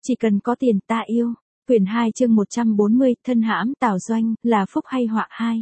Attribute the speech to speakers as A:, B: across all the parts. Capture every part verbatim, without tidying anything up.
A: Chỉ cần có tiền ta yêu. Quyển hai chương một trăm bốn mươi, thân hãm Tào Doanh, là phúc hay họa hai.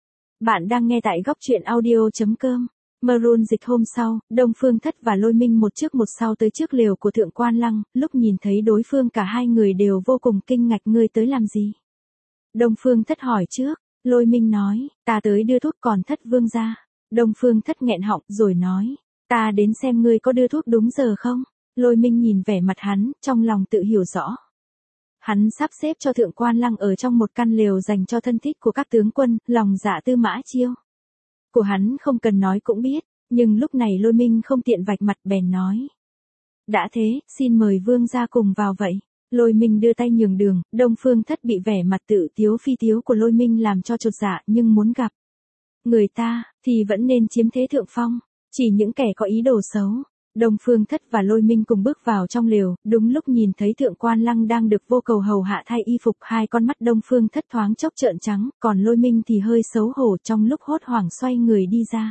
A: Bạn đang nghe tại góc truyện audio.com. Maroon dịch hôm sau, Đông Phương Thất và Lôi Minh một trước một sau tới trước lều của Thượng Quan Lăng, lúc nhìn thấy đối phương cả hai người đều vô cùng kinh ngạc. Ngươi tới làm gì? Đông Phương Thất hỏi trước, Lôi Minh nói, ta tới đưa thuốc còn Thất vương gia. Đông Phương Thất nghẹn họng rồi nói, ta đến xem ngươi có đưa thuốc đúng giờ không? Lôi Minh nhìn vẻ mặt hắn, trong lòng tự hiểu rõ. Hắn sắp xếp cho Thượng Quan Lăng ở trong một căn lều dành cho thân thích của các tướng quân, lòng dạ Tư Mã Chiêu. Của hắn không cần nói cũng biết, nhưng lúc này Lôi Minh không tiện vạch mặt bèn nói. Đã thế, xin mời vương gia cùng vào vậy. Lôi Minh đưa tay nhường đường, Đông Phương Thất bị vẻ mặt tự tiếu phi tiếu của Lôi Minh làm cho chột dạ, nhưng muốn gặp người ta, thì vẫn nên chiếm thế thượng phong, chỉ những kẻ có ý đồ xấu. Đông Phương Thất và Lôi Minh cùng bước vào trong lều, đúng lúc nhìn thấy Thượng Quan Lăng đang được Vô Cầu hầu hạ thay y phục, hai con mắt Đông Phương Thất thoáng chốc trợn trắng, còn Lôi Minh thì hơi xấu hổ, trong lúc hốt hoảng xoay người đi ra.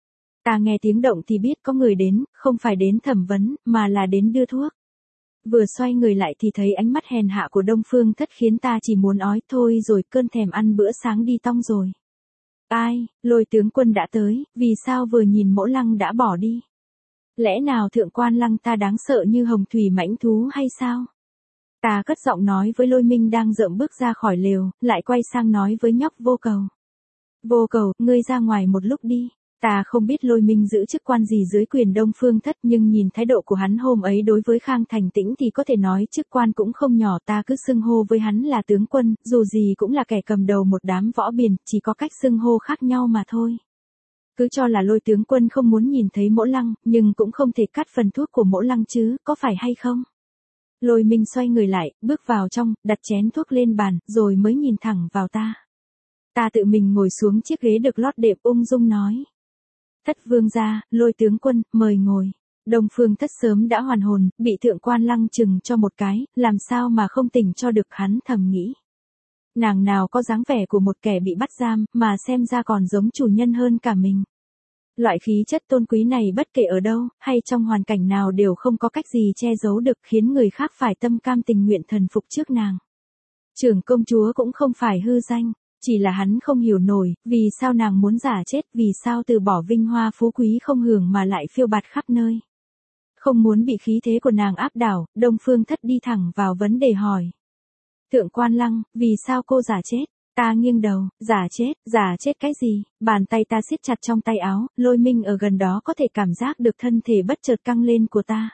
A: Ta nghe tiếng động thì biết có người đến, không phải đến thẩm vấn, mà là đến đưa thuốc. Vừa xoay người lại thì thấy ánh mắt hèn hạ của Đông Phương Thất khiến ta chỉ muốn ói thôi rồi, cơn thèm ăn bữa sáng đi tong rồi. Ai, Lôi tướng quân đã tới, vì sao vừa nhìn Mỗ Lăng đã bỏ đi? Lẽ nào Thượng Quan Lăng ta đáng sợ như hồng thủy mãnh thú hay sao? Ta cất giọng nói với Lôi Minh đang rợm bước ra khỏi lều, lại quay sang nói với nhóc Vô Cầu. Vô Cầu, ngươi ra ngoài một lúc đi. Ta không biết Lôi Minh giữ chức quan gì dưới quyền Đông Phương Thất, nhưng nhìn thái độ của hắn hôm ấy đối với Khang Thành Tĩnh thì có thể nói chức quan cũng không nhỏ. Ta cứ xưng hô với hắn là tướng quân, dù gì cũng là kẻ cầm đầu một đám võ biền, chỉ có cách xưng hô khác nhau mà thôi. Cứ cho là Lôi tướng quân không muốn nhìn thấy Mỗ Lăng, nhưng cũng không thể cắt phần thuốc của Mỗ Lăng chứ, có phải hay không? Lôi Minh xoay người lại, bước vào trong, đặt chén thuốc lên bàn, rồi mới nhìn thẳng vào ta. Ta tự mình ngồi xuống chiếc ghế được lót đệm, ung dung nói. Thất vương gia, Lôi tướng quân, mời ngồi. Đông Phương Thất sớm đã hoàn hồn, bị Thượng Quan Lăng chừng cho một cái, làm sao mà không tỉnh cho được, hắn thầm nghĩ. Nàng nào có dáng vẻ của một kẻ bị bắt giam, mà xem ra còn giống chủ nhân hơn cả mình. Loại khí chất tôn quý này bất kể ở đâu, hay trong hoàn cảnh nào đều không có cách gì che giấu được, khiến người khác phải tâm cam tình nguyện thần phục trước nàng. Trưởng công chúa cũng không phải hư danh, chỉ là hắn không hiểu nổi, vì sao nàng muốn giả chết, vì sao từ bỏ vinh hoa phú quý không hưởng mà lại phiêu bạt khắp nơi. Không muốn bị khí thế của nàng áp đảo, Đông Phương Thất đi thẳng vào vấn đề hỏi. Thượng Quan Lăng, vì sao cô giả chết? Ta nghiêng đầu, giả chết, giả chết cái gì? Bàn tay ta siết chặt trong tay áo, Lôi Minh ở gần đó có thể cảm giác được thân thể bất chợt căng lên của ta.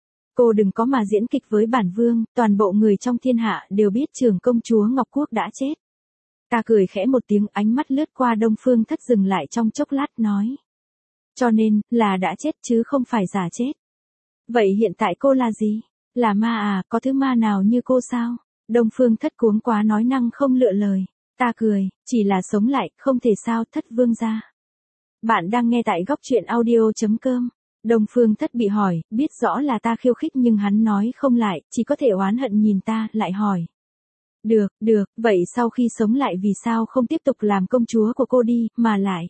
A: Cô đừng có mà diễn kịch với bản vương, toàn bộ người trong thiên hạ đều biết trưởng công chúa Ngọc Quốc đã chết. Ta cười khẽ một tiếng, ánh mắt lướt qua Đông Phương Thất dừng lại trong chốc lát nói. Cho nên, là đã chết chứ không phải giả chết. Vậy hiện tại cô là gì? Là ma à, có thứ ma nào như cô sao? Đông Phương Thất cuống quá nói năng không lựa lời. Ta cười, chỉ là sống lại, không thể sao. Thất vương gia. Bạn đang nghe tại góc truyện audio.com. Đông Phương Thất bị hỏi, biết rõ là ta khiêu khích nhưng hắn nói không lại, chỉ có thể oán hận nhìn ta, lại hỏi. Được, được, vậy sau khi sống lại vì sao không tiếp tục làm công chúa của cô đi, mà lại,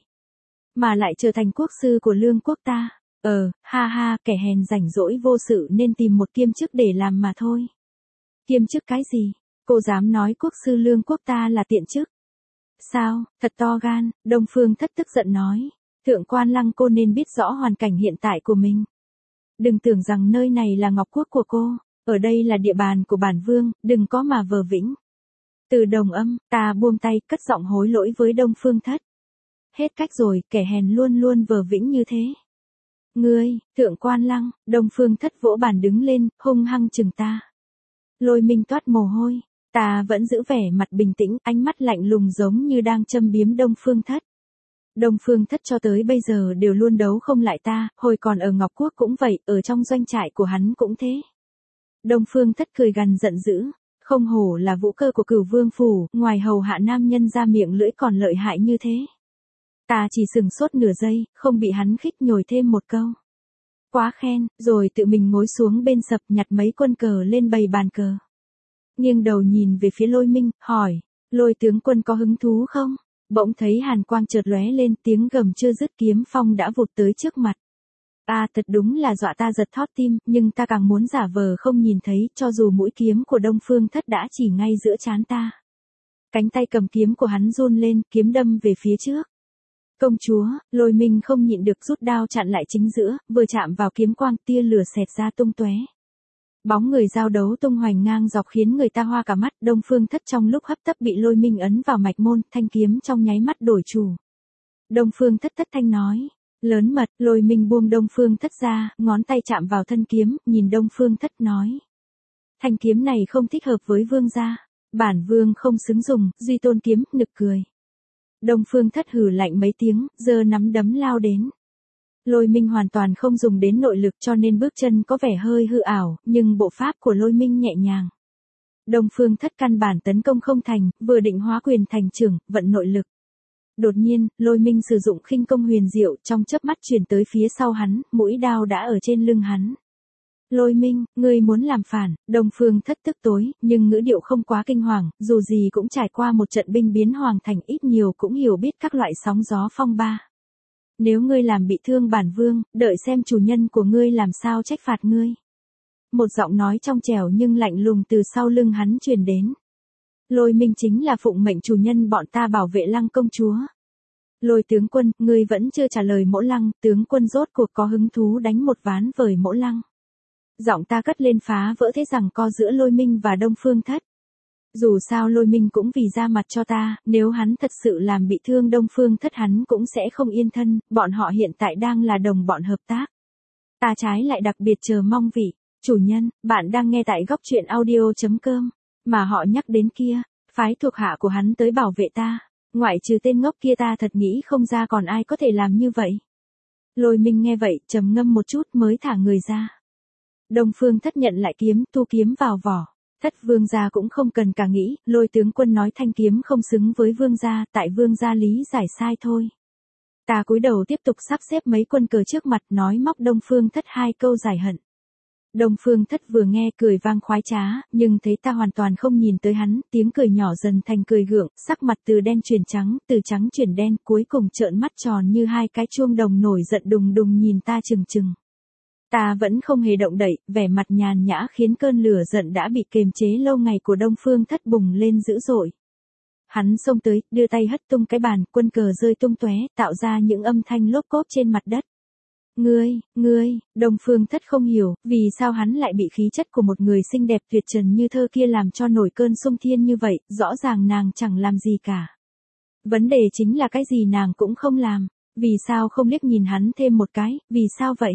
A: mà lại trở thành quốc sư của lương quốc ta? Ờ, ha ha, kẻ hèn rảnh rỗi vô sự nên tìm một kiêm chức để làm mà thôi. Kiêm chức cái gì? Cô dám nói quốc sư lương quốc ta là tiện chức? Sao, thật to gan, Đông Phương Thất tức giận nói. Thượng Quan Lăng, cô nên biết rõ hoàn cảnh hiện tại của mình. Đừng tưởng rằng nơi này là Ngọc Quốc của cô, ở đây là địa bàn của bản vương, đừng có mà vờ vĩnh. Từ Đồng Âm, ta buông tay, cất giọng hối lỗi với Đông Phương Thất. Hết cách rồi, kẻ hèn luôn luôn vờ vĩnh như thế. Ngươi, Thượng Quan Lăng, Đông Phương Thất vỗ bàn đứng lên, hung hăng chừng ta. Lôi Minh toát mồ hôi, ta vẫn giữ vẻ mặt bình tĩnh, ánh mắt lạnh lùng giống như đang châm biếm Đông Phương Thất. Đông Phương Thất cho tới bây giờ đều luôn đấu không lại ta, hồi còn ở Ngọc Quốc cũng vậy, ở trong doanh trại của hắn cũng thế. Đông Phương Thất cười gằn giận dữ, không hổ là vũ cơ của Cửu Vương phủ, ngoài hầu hạ nam nhân ra miệng lưỡi còn lợi hại như thế. Ta chỉ sừng sốt nửa giây, không bị hắn khích nhồi thêm một câu. Quá khen, rồi tự mình ngồi xuống bên sập, nhặt mấy quân cờ lên bày bàn cờ. Nghiêng đầu nhìn về phía Lôi Minh, hỏi, Lôi tướng quân có hứng thú không? Bỗng thấy hàn quang chợt lóe lên, tiếng gầm chưa dứt, kiếm phong đã vụt tới trước mặt. À thật đúng là dọa ta giật thót tim, nhưng ta càng muốn giả vờ không nhìn thấy, cho dù mũi kiếm của Đông Phương Thất đã chỉ ngay giữa trán ta. Cánh tay cầm kiếm của hắn run lên, kiếm đâm về phía trước. Công chúa, Lôi Minh không nhịn được rút đao chặn lại chính giữa, vừa chạm vào kiếm quang tia lửa xẹt ra tung tóe. Bóng người giao đấu tung hoành ngang dọc khiến người ta hoa cả mắt, Đông Phương Thất trong lúc hấp tấp bị Lôi Minh ấn vào mạch môn, thanh kiếm trong nháy mắt đổi chủ. Đông Phương Thất thất thanh nói, lớn mật, Lôi Minh buông Đông Phương Thất ra, ngón tay chạm vào thân kiếm, nhìn Đông Phương Thất nói. Thanh kiếm này không thích hợp với vương gia, bản vương không xứng dùng, Duy Tôn kiếm, nực cười. Đông Phương Thất hừ lạnh mấy tiếng, giơ nắm đấm lao đến. Lôi Minh hoàn toàn không dùng đến nội lực cho nên bước chân có vẻ hơi hư ảo, nhưng bộ pháp của Lôi Minh nhẹ nhàng. Đông Phương Thất căn bản tấn công không thành, vừa định hóa quyền thành trưởng, vận nội lực. Đột nhiên, Lôi Minh sử dụng khinh công huyền diệu, trong chớp mắt truyền tới phía sau hắn, mũi đao đã ở trên lưng hắn. Lôi Minh, ngươi muốn làm phản, Đông Phương Thất tức tối, nhưng ngữ điệu không quá kinh hoàng, dù gì cũng trải qua một trận binh biến hoàng thành, ít nhiều cũng hiểu biết các loại sóng gió phong ba. Nếu ngươi làm bị thương bản vương, đợi xem chủ nhân của ngươi làm sao trách phạt ngươi. Một giọng nói trong trẻo nhưng lạnh lùng từ sau lưng hắn truyền đến. Lôi Minh chính là phụng mệnh chủ nhân bọn ta bảo vệ Lăng công chúa. Lôi tướng quân, ngươi vẫn chưa trả lời Mỗ Lăng, tướng quân rốt cuộc có hứng thú đánh một ván với Mỗ Lăng. Giọng ta cất lên phá vỡ thế rằng co giữa Lôi Minh và Đông Phương Thất. Dù sao Lôi Minh cũng vì ra mặt cho ta, nếu hắn thật sự làm bị thương Đông Phương Thất hắn cũng sẽ không yên thân, bọn họ hiện tại đang là đồng bọn hợp tác. Ta trái lại đặc biệt chờ mong vị, chủ nhân, bạn đang nghe tại góc truyện audio chấm com, mà họ nhắc đến kia, phái thuộc hạ của hắn tới bảo vệ ta, ngoại trừ tên ngốc kia ta thật nghĩ không ra còn ai có thể làm như vậy. Lôi Minh nghe vậy, trầm ngâm một chút mới thả người ra. Đông Phương Thất nhận lại kiếm, tu kiếm vào vỏ. Thất vương gia cũng không cần cả nghĩ, Lôi tướng quân nói thanh kiếm không xứng với vương gia, tại vương gia lý giải sai thôi. Ta cúi đầu tiếp tục sắp xếp mấy quân cờ trước mặt, nói móc Đông Phương Thất hai câu giải hận. Đông Phương Thất vừa nghe cười vang khoái trá, nhưng thấy ta hoàn toàn không nhìn tới hắn, tiếng cười nhỏ dần thành cười gượng, sắc mặt từ đen chuyển trắng, từ trắng chuyển đen, cuối cùng trợn mắt tròn như hai cái chuông đồng nổi giận đùng đùng nhìn ta chừng chừng. Ta vẫn không hề động đậy, vẻ mặt nhàn nhã khiến cơn lửa giận đã bị kềm chế lâu ngày của Đông Phương Thất bùng lên dữ dội. Hắn xông tới, đưa tay hất tung cái bàn, quân cờ rơi tung tóe, tạo ra những âm thanh lốp cốp trên mặt đất. Ngươi, ngươi, Đông Phương Thất không hiểu, vì sao hắn lại bị khí chất của một người xinh đẹp tuyệt trần như thơ kia làm cho nổi cơn xung thiên như vậy, rõ ràng nàng chẳng làm gì cả. Vấn đề chính là cái gì nàng cũng không làm, vì sao không liếc nhìn hắn thêm một cái, vì sao vậy?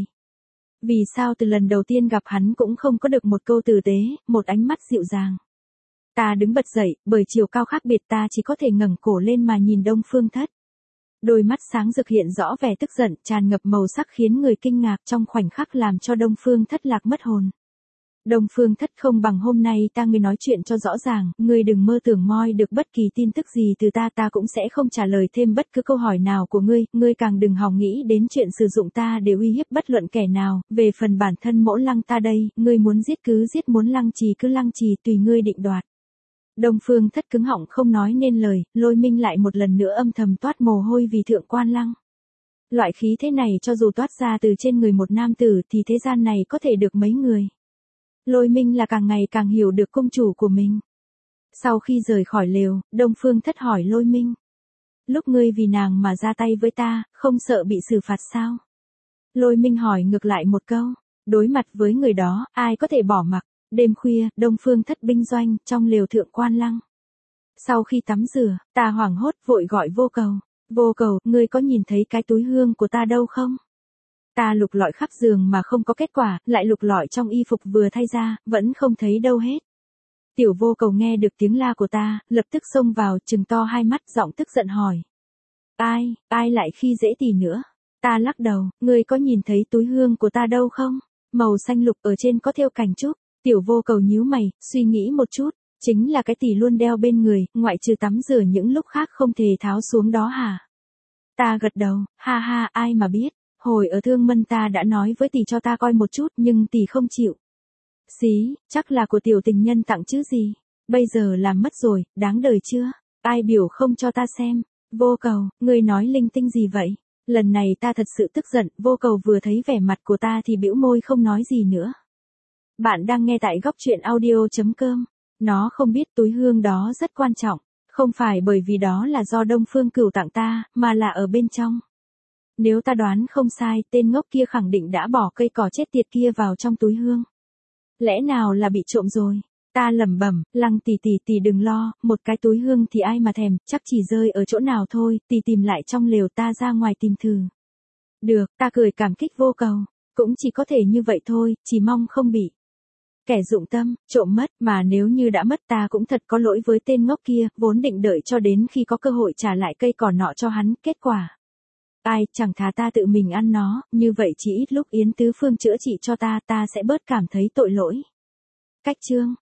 A: Vì sao từ lần đầu tiên gặp hắn cũng không có được một câu tử tế, một ánh mắt dịu dàng. Ta đứng bật dậy, bởi chiều cao khác biệt ta chỉ có thể ngẩng cổ lên mà nhìn Đông Phương Thất. Đôi mắt sáng rực hiện rõ vẻ tức giận, tràn ngập màu sắc khiến người kinh ngạc trong khoảnh khắc làm cho Đông Phương Thất lạc mất hồn. Đông Phương Thất không bằng hôm nay ta ngươi nói chuyện cho rõ ràng, ngươi đừng mơ tưởng moi được bất kỳ tin tức gì từ ta, ta cũng sẽ không trả lời thêm bất cứ câu hỏi nào của ngươi, ngươi càng đừng hòng nghĩ đến chuyện sử dụng ta để uy hiếp bất luận kẻ nào, về phần bản thân Mỗ Lăng ta đây, ngươi muốn giết cứ giết, muốn lăng trì cứ lăng trì, tùy ngươi định đoạt. Đông Phương Thất cứng họng không nói nên lời, Lôi Minh lại một lần nữa âm thầm toát mồ hôi vì thượng quan lăng. Loại khí thế này cho dù toát ra từ trên người một nam tử thì thế gian này có thể được mấy người. Lôi Minh là càng ngày càng hiểu được cung chủ của mình. Sau khi rời khỏi lều, Đông Phương Thất hỏi Lôi Minh. Lúc ngươi vì nàng mà ra tay với ta, không sợ bị xử phạt sao? Lôi Minh hỏi ngược lại một câu. Đối mặt với người đó, ai có thể bỏ mặc? Đêm khuya, Đông Phương Thất binh doanh, trong lều thượng quan lăng. Sau khi tắm rửa, ta hoảng hốt vội gọi Vô Cầu. Vô Cầu, ngươi có nhìn thấy cái túi hương của ta đâu không? Ta lục lọi khắp giường mà không có kết quả, lại lục lọi trong y phục vừa thay ra, vẫn không thấy đâu hết. Tiểu Vô Cầu nghe được tiếng la của ta, lập tức xông vào, trừng to hai mắt, giọng tức giận hỏi. Ai, ai lại khi dễ tỷ nữa? Ta lắc đầu, ngươi có nhìn thấy túi hương của ta đâu không? Màu xanh lục ở trên có thêu cành trúc. Tiểu Vô Cầu nhíu mày, suy nghĩ một chút, chính là cái tỷ luôn đeo bên người, ngoại trừ tắm rửa những lúc khác không thể tháo xuống đó hả? Ta gật đầu, ha ha, ai mà biết, hồi ở Thương Mân ta đã nói với tỷ cho ta coi một chút nhưng tỷ không chịu. Xí, chắc là của tiểu tình nhân tặng chứ gì, bây giờ làm mất rồi, đáng đời chưa, ai biểu không cho ta xem. Vô Cầu, ngươi nói linh tinh gì vậy? Lần này ta thật sự tức giận, Vô Cầu vừa thấy vẻ mặt của ta thì bĩu môi không nói gì nữa. Bạn đang nghe tại góc truyện audio.com. Nó không biết túi hương đó rất quan trọng, không phải bởi vì đó là do Đông Phương Cửu tặng ta, mà là ở bên trong. Nếu ta đoán không sai, tên ngốc kia khẳng định đã bỏ cây cỏ chết tiệt kia vào trong túi hương. Lẽ nào là bị trộm rồi? Ta lẩm bẩm, Lăng tỷ tỷ tỷ đừng lo, một cái túi hương thì ai mà thèm, chắc chỉ rơi ở chỗ nào thôi, tỷ tìm lại trong lều, ta ra ngoài tìm thử. Được, ta cười cảm kích Vô Cầu, cũng chỉ có thể như vậy thôi, chỉ mong không bị kẻ dụng tâm, trộm mất, mà nếu như đã mất ta cũng thật có lỗi với tên ngốc kia, vốn định đợi cho đến khi có cơ hội trả lại cây cỏ nọ cho hắn, kết quả. Ai, chẳng thà ta tự mình ăn nó, như vậy chỉ ít lúc Yến Tứ Phương chữa trị cho ta, ta sẽ bớt cảm thấy tội lỗi. Cách chương